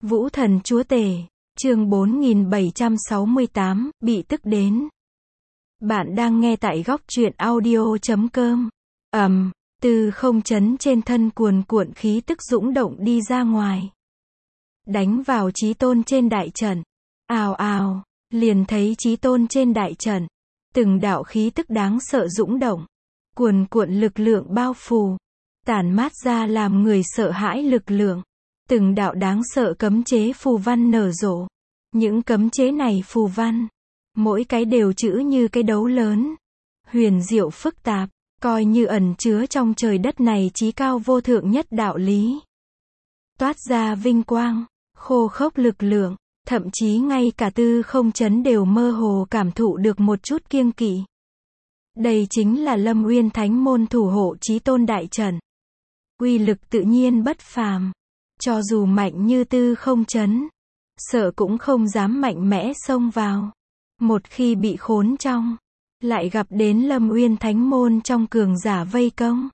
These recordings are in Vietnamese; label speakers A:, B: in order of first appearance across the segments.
A: Vũ thần chúa tể, chương 4768, bị tức đến. Bạn đang nghe tại góc truyện audio.com. Tư không chấn trên thân cuồn cuộn khí tức dũng động đi ra ngoài. Đánh vào chí tôn trên đại trận. Ào ào, liền thấy chí tôn trên đại trận. Từng đạo khí tức đáng sợ dũng động. Cuồn cuộn lực lượng bao phủ. Tản mát ra làm người sợ hãi lực lượng. Từng đạo đáng sợ cấm chế phù văn nở rộ. Những cấm chế này phù văn, mỗi cái đều chữ như cái đấu lớn. Huyền diệu phức tạp, coi như ẩn chứa trong trời đất này chí cao vô thượng nhất đạo lý. Toát ra vinh quang, khô khốc lực lượng, thậm chí ngay cả tư không chấn đều mơ hồ cảm thụ được một chút kiêng kỵ. Đây chính là Lâm Uyên Thánh Môn thủ hộ chí tôn đại trận. Uy lực tự nhiên bất phàm. Cho dù mạnh như tư không chấn, sợ cũng không dám mạnh mẽ xông vào. Một khi bị khốn trong, lại gặp đến Lâm Uyên Thánh Môn trong cường giả vây công,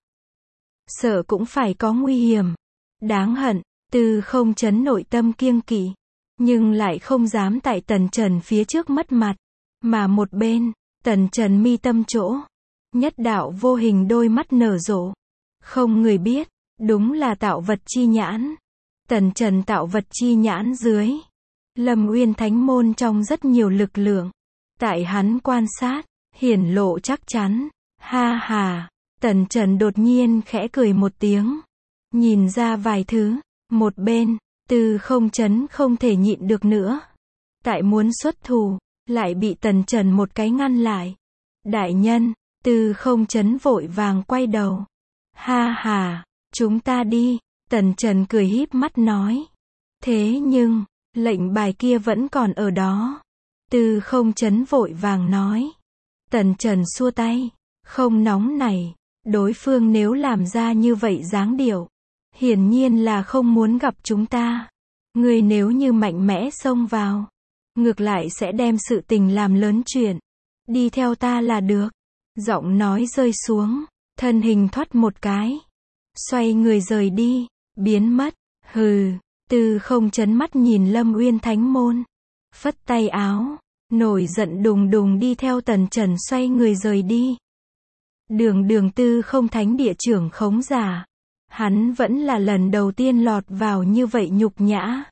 A: sợ cũng phải có nguy hiểm. Đáng hận, tư không chấn nội tâm kiêng kỵ, nhưng lại không dám tại Tần Trần phía trước mất mặt. Mà một bên, Tần Trần mi tâm chỗ, nhất đạo vô hình đôi mắt nở rộ. Không người biết, đúng là tạo vật chi nhãn. Tần Trần tạo vật chi nhãn dưới Lâm Uyên Thánh Môn trong rất nhiều lực lượng. Tại hắn quan sát, hiển lộ chắc chắn. Ha ha, Tần Trần đột nhiên khẽ cười một tiếng. Nhìn ra vài thứ. Một bên, tư không chấn không thể nhịn được nữa. Tại muốn xuất thủ, lại bị Tần Trần một cái ngăn lại. Đại nhân, tư không chấn vội vàng quay đầu. Ha ha, chúng ta đi. Tần Trần cười híp mắt nói. Thế nhưng, lệnh bài kia vẫn còn ở đó. Tư không chấn vội vàng nói. Tần Trần xua tay. Không nóng này. Đối phương nếu làm ra như vậy dáng điệu, hiển nhiên là không muốn gặp chúng ta. Người nếu như mạnh mẽ xông vào, ngược lại sẽ đem sự tình làm lớn chuyện. Đi theo ta là được. Giọng nói rơi xuống, thân hình thoát một cái, xoay người rời đi, biến mất. Hừ, tư không chấn mắt nhìn Lâm Uyên Thánh Môn, phất tay áo, nổi giận đùng đùng đi theo Tần Trần xoay người rời đi. Đường tư không thánh địa trưởng khống giả, hắn vẫn là lần đầu tiên lọt vào như vậy nhục nhã.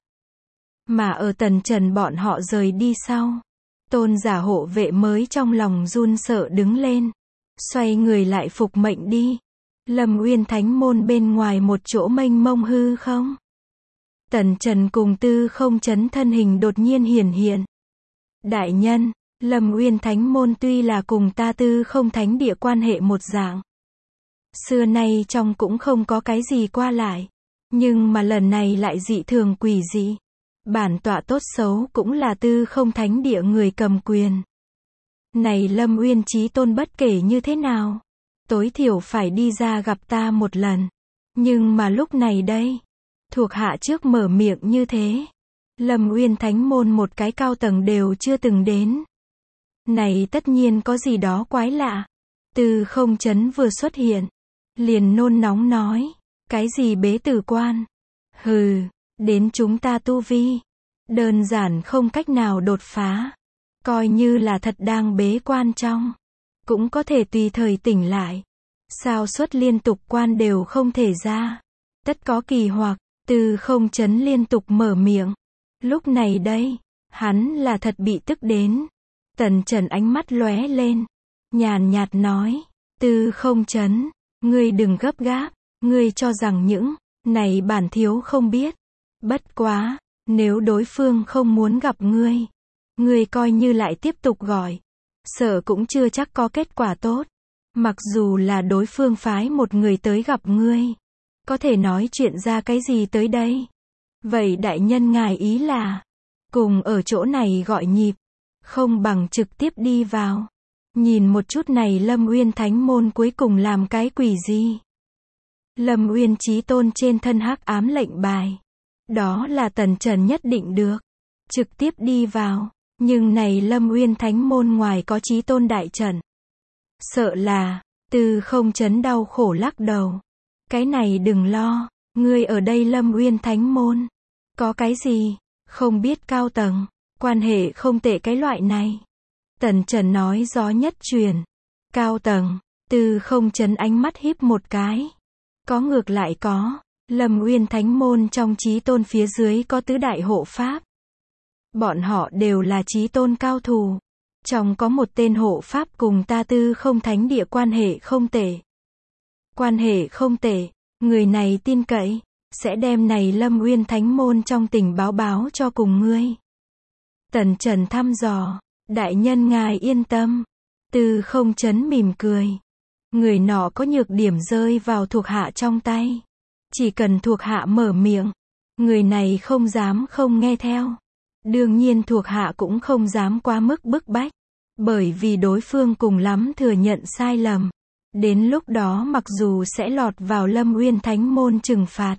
A: Mà ở Tần Trần bọn họ rời đi sau, tôn giả hộ vệ mới trong lòng run sợ đứng lên, xoay người lại phục mệnh đi. Lâm Uyên Thánh Môn bên ngoài một chỗ mênh mông hư không. Tần Trần cùng tư không chấn thân hình đột nhiên hiển hiện. Đại nhân, Lâm Uyên Thánh Môn tuy là cùng ta tư không thánh địa quan hệ một dạng, xưa nay trong cũng không có cái gì qua lại, nhưng mà lần này lại dị thường quỷ dị. Bản tọa tốt xấu cũng là tư không thánh địa người cầm quyền. Này Lâm Uyên chí tôn bất kể như thế nào, tối thiểu phải đi ra gặp ta một lần. Nhưng mà lúc này đây, thuộc hạ trước mở miệng như thế, Lâm Uyên Thánh Môn một cái cao tầng đều chưa từng đến. Này tất nhiên có gì đó quái lạ. Tư không chấn vừa xuất hiện, liền nôn nóng nói. Cái gì bế tử quan? Hừ, đến chúng ta tu vi, đơn giản không cách nào đột phá. Coi như là thật đang bế quan trong, cũng có thể tùy thời tỉnh lại. Sao suất liên tục quan đều không thể ra. Tất có kỳ hoặc. Tư không chấn liên tục mở miệng. Lúc này đây, hắn là thật bị tức đến. Tần Trần ánh mắt lóe lên, nhàn nhạt nói. Tư không chấn, ngươi đừng gấp gáp. Ngươi cho rằng những này bản thiếu không biết. Bất quá, nếu đối phương không muốn gặp ngươi, ngươi coi như lại tiếp tục gọi, sợ cũng chưa chắc có kết quả tốt. Mặc dù là đối phương phái một người tới gặp ngươi, có thể nói chuyện ra cái gì tới đây. Vậy đại nhân ngài ý là, cùng ở chỗ này gọi nhịp, không bằng trực tiếp đi vào. Nhìn một chút này Lâm Uyên Thánh Môn cuối cùng làm cái quỷ gì. Lâm Uyên chí tôn trên thân hắc ám lệnh bài, đó là Tần Trần nhất định được trực tiếp đi vào. Nhưng này Lâm Uyên Thánh Môn ngoài có chí tôn đại trận, sợ là, tư không chấn đau khổ lắc đầu. Cái này đừng lo, ngươi ở đây Lâm Uyên Thánh Môn, Có cái gì? Không biết cao tầng, quan hệ không tệ cái loại này. Tần Trần nói gió nhất truyền. Cao tầng, Tư Không Chấn ánh mắt híp một cái. Có ngược lại có. Lâm Uyên Thánh Môn trong Chí Tôn phía dưới có tứ đại hộ pháp. Bọn họ đều là Chí Tôn cao thủ. Trong có một tên hộ pháp cùng ta Tư Không Thánh Địa quan hệ không tệ. Quan hệ không tệ, người này tin cậy, sẽ đem này Lâm Uyên Thánh Môn trong tình báo cho cùng ngươi. Tần Trần thăm dò, đại nhân ngài yên tâm. Tư Không Chấn mỉm cười. Người nọ có nhược điểm rơi vào thuộc hạ trong tay. Chỉ cần thuộc hạ mở miệng, người này không dám không nghe theo. Đương nhiên thuộc hạ cũng không dám quá mức bức bách. Bởi vì đối phương cùng lắm thừa nhận sai lầm. Đến lúc đó mặc dù sẽ lọt vào Lâm Uyên Thánh Môn trừng phạt.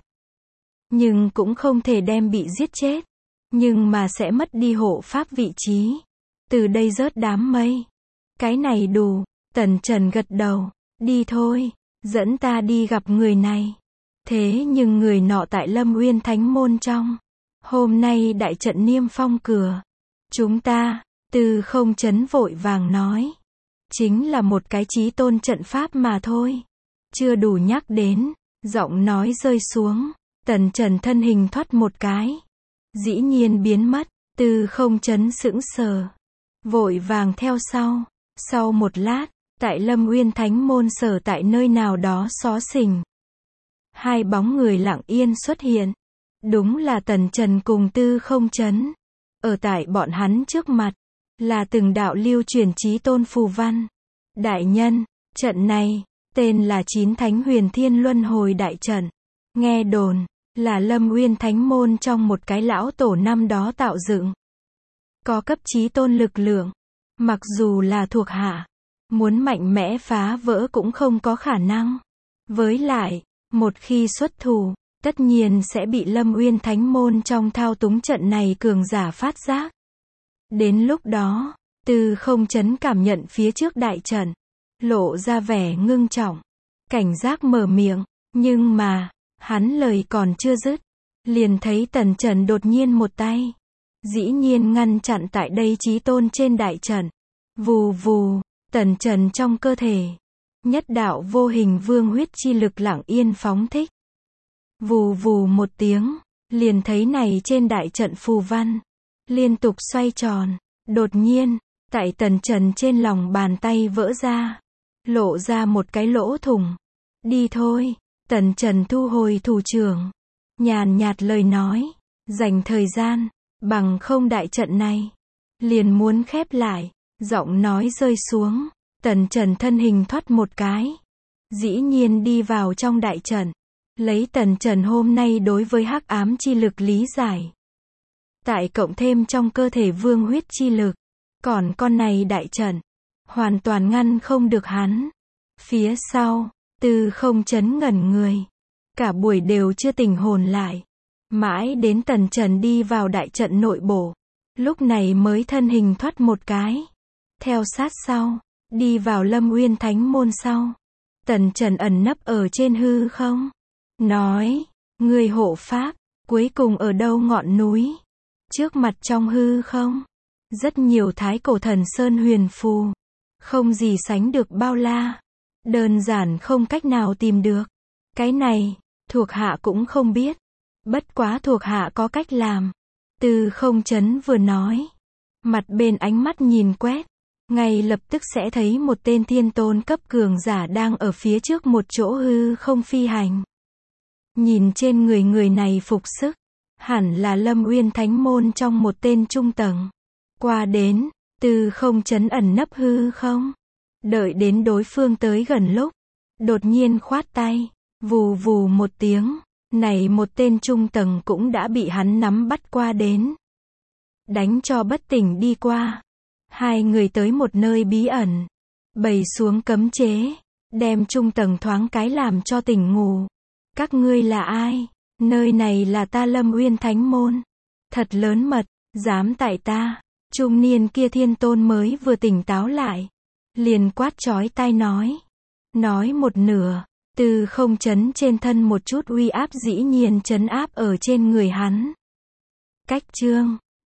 A: Nhưng cũng không thể đem bị giết chết. Nhưng mà sẽ mất đi hộ pháp vị trí. Từ đây rớt đám mây. Cái này đủ. Tần Trần gật đầu. Đi thôi. Dẫn ta đi gặp người này. Thế nhưng người nọ tại Lâm Uyên Thánh Môn trong. Hôm nay đại trận niêm phong cửa. Chúng ta, Tư Không Chấn vội vàng nói. Chính là một cái Chí Tôn trận pháp mà thôi. Chưa đủ nhắc đến. Giọng nói rơi xuống. Tần Trần thân hình thoát một cái. Dĩ nhiên biến mất. Tư Không Chấn sững sờ. Vội vàng theo sau. Sau một lát, tại Lâm Uyên Thánh Môn sở tại nơi nào đó xó xỉnh. Hai bóng người lặng yên xuất hiện. Đúng là Tần Trần cùng Tư Không Chấn. Ở tại bọn hắn trước mặt, là từng đạo lưu truyền Chí Tôn phù văn. Đại nhân, trận này, tên là Chín Thánh Huyền Thiên Luân Hồi Đại Trận. Nghe đồn, là Lâm Uyên Thánh Môn trong một cái lão tổ năm đó tạo dựng. Có cấp Chí Tôn lực lượng. Mặc dù là thuộc hạ, muốn mạnh mẽ phá vỡ cũng không có khả năng. Với lại, một khi xuất thủ, tất nhiên sẽ bị Lâm Uyên Thánh Môn trong thao túng trận này cường giả phát giác. Đến lúc đó, Tư Không Chấn cảm nhận phía trước đại trận, lộ ra vẻ ngưng trọng, cảnh giác mở miệng, nhưng mà, hắn lời còn chưa dứt, liền thấy Tần Trần đột nhiên một tay, dĩ nhiên ngăn chặn tại đây Chí Tôn trên đại trận. Vù vù, Tần Trần trong cơ thể, nhất đạo vô hình vương huyết chi lực lặng yên phóng thích. Vù vù một tiếng, liền thấy này trên đại trận phù văn, liên tục xoay tròn, đột nhiên, tại Tần Trần trên lòng bàn tay vỡ ra, lộ ra một cái lỗ thủng. Đi thôi, Tần Trần thu hồi thủ trưởng, nhàn nhạt lời nói, dành thời gian, bằng không đại trận này, liền muốn khép lại, giọng nói rơi xuống, Tần Trần thân hình thoát một cái, dĩ nhiên đi vào trong đại trận. Lấy Tần Trần hôm nay đối với hắc ám chi lực lý giải. Tại cộng thêm trong cơ thể vương huyết chi lực. Còn con này đại trận. Hoàn toàn ngăn không được hắn. Phía sau, Tư Không Chấn ngẩn người. Cả buổi đều chưa tỉnh hồn lại. Mãi đến Tần Trần đi vào đại trận nội bộ. Lúc này mới thân hình thoát một cái. Theo sát sau, đi vào Lâm Uyên Thánh Môn sau. Tần Trần ẩn nấp ở trên hư không. Nói, người hộ pháp, cuối cùng ở đâu ngọn núi? Trước mặt trong hư không? Rất nhiều thái cổ thần sơn huyền phù. Không gì sánh được bao la. Đơn giản không cách nào tìm được. Cái này, thuộc hạ cũng không biết. Bất quá thuộc hạ có cách làm. Tư Không Chấn vừa nói. Mặt bên ánh mắt nhìn quét. Ngay lập tức sẽ thấy một tên thiên tôn cấp cường giả đang ở phía trước một chỗ hư không phi hành. Nhìn trên người này phục sức, hẳn là Lâm Uyên Thánh Môn trong một tên trung tầng. Qua đến, Tư Không Chấn ẩn nấp hư không. Đợi đến đối phương tới gần lúc, đột nhiên khoát tay, vù vù một tiếng, này một tên trung tầng cũng đã bị hắn nắm bắt qua đến. Đánh cho bất tỉnh đi qua. Hai người tới một nơi bí ẩn, bày xuống cấm chế, đem trung tầng thoáng cái làm cho tỉnh ngủ. Các ngươi là ai? Nơi này là ta Lâm Uyên Thánh Môn. Thật lớn mật, dám tại ta. Trung niên kia thiên tôn mới vừa tỉnh táo lại. Liền quát chói tai nói. Nói một nửa, Tư Không Chấn trên thân một chút uy áp dĩ nhiên trấn áp ở trên người hắn. Cách chương